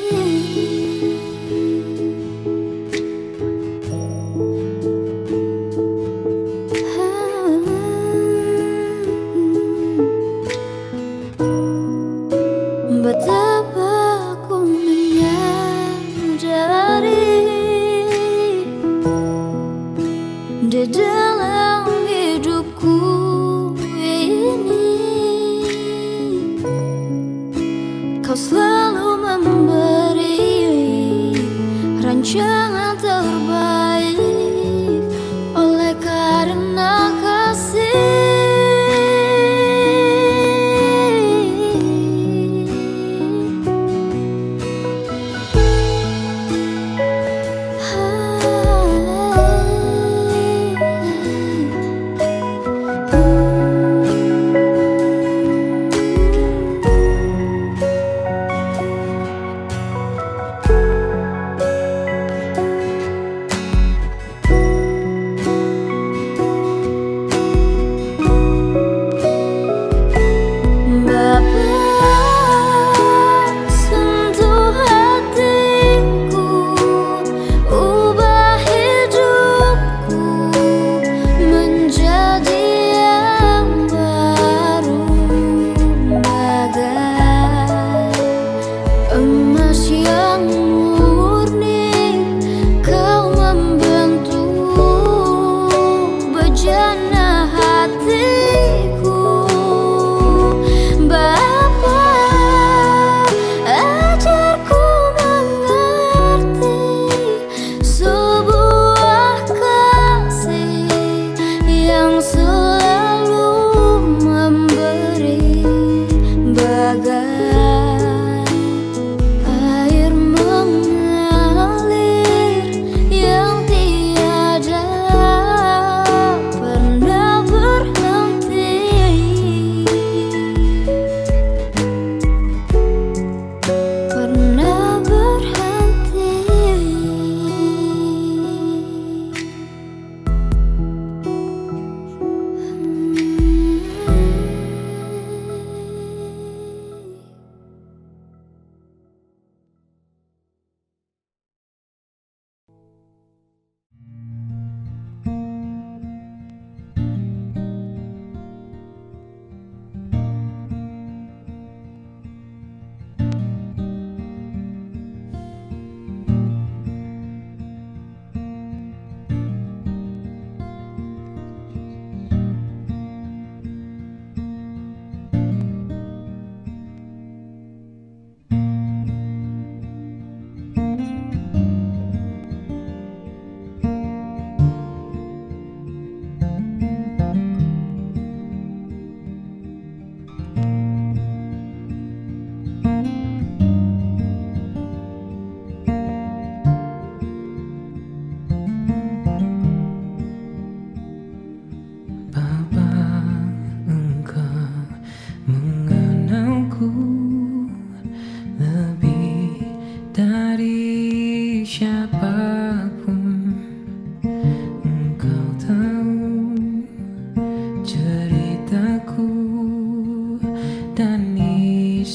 Betapa ku menyadari di dalam hidupku ini, kau selalu memberi rancangan terbaik oleh karena kasih.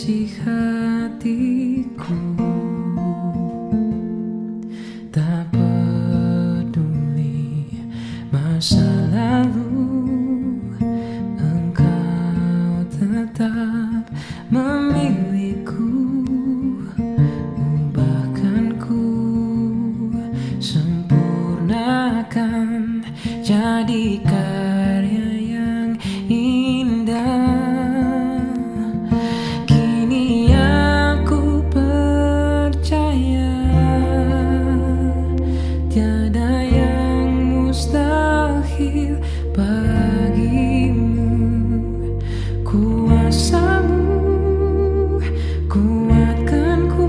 isi hatiku. Tak peduli masa lalu, engkau tetap memilihku. Bahkan ku sempurnakan jadi karya yang indah. Kini aku percaya tiada yang mustahil bagimu. Kuasamu kuatkanku,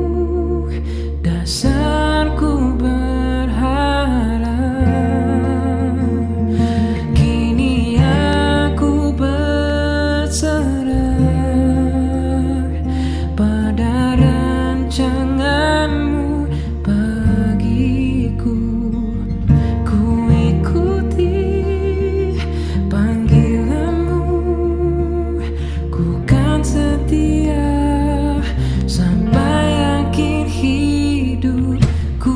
dasarku berharap. Kini aku berserah pada rancanganmu bagiku. Ku ikuti panggilanmu, ku kan setia sampai akhir hidupku.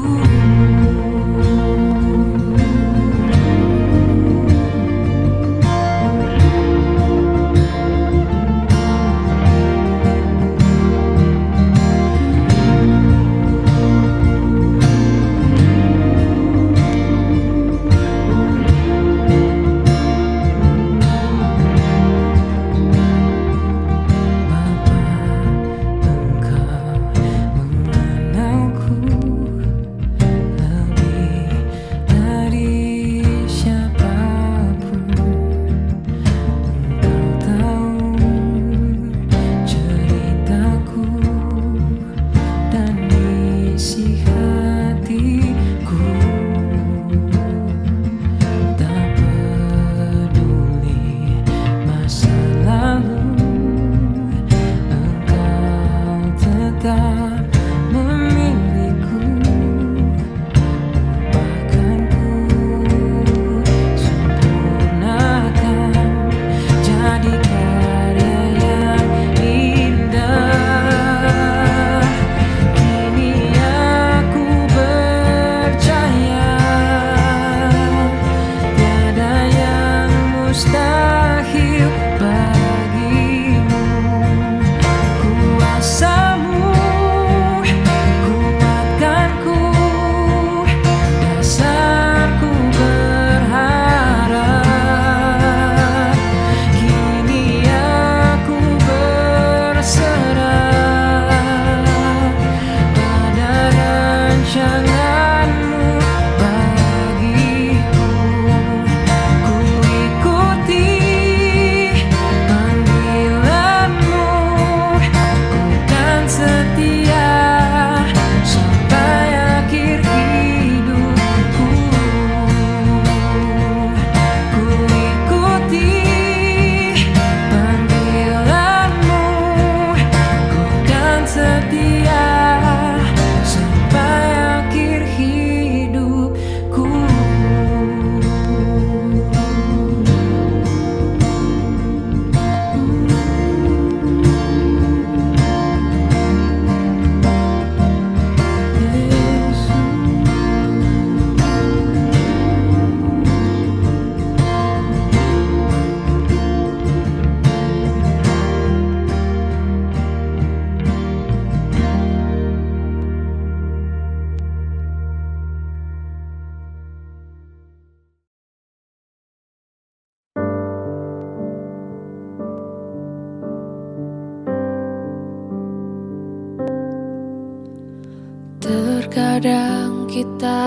Terkadang kita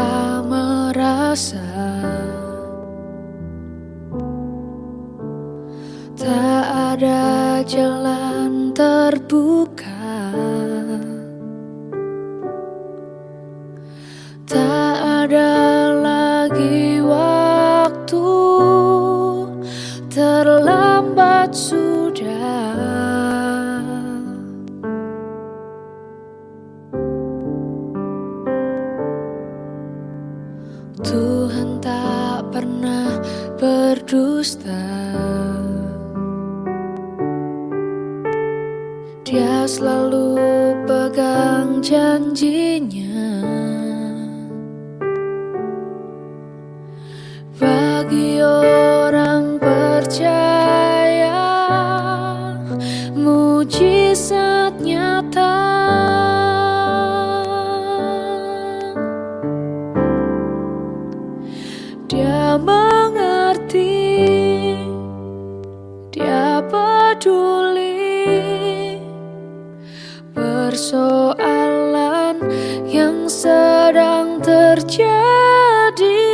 merasa tak ada jalan terbuka, tak ada lagi waktu, terlambat sudah. Tuhan tak pernah berdusta. Dia selalu pegang janjinya. Bagi orang percaya, mujizat nyata. Dia mengerti, dia peduli persoalan yang sedang terjadi.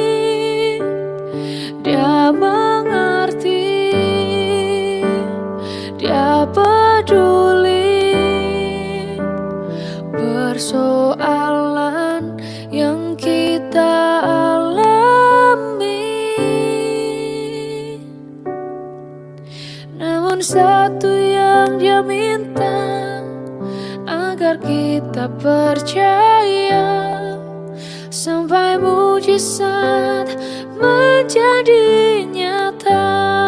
Dia mengerti, dia peduli persoalan yang kita alami. Namun satu yang dia minta, agar kita percaya sampai mujizat menjadi nyata.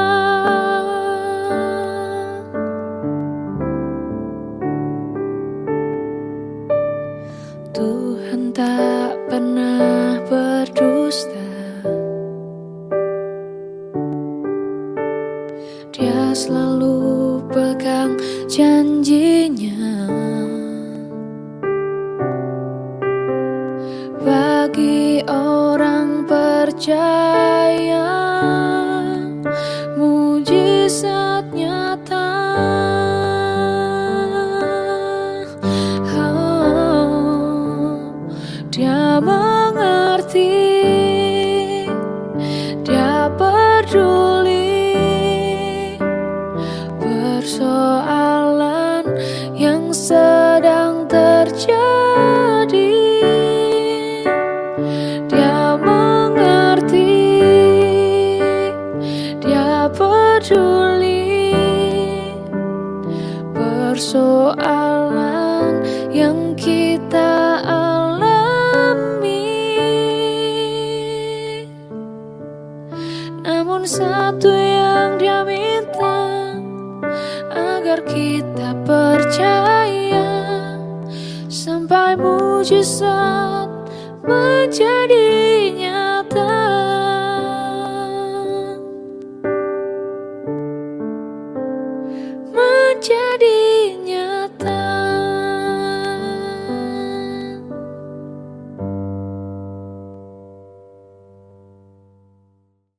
Tuhan tak pernah berdusta. Dia selalu pegang janjinya. Bagi orang percaya, mujizat nyata. Oh, dia mengerti, dia peduli persoalan yang sedang terjadi. Peduli persoalan yang kita alami. Namun satu yang dia minta, agar kita percaya sampai mujizat menjadi nyata. Menjadi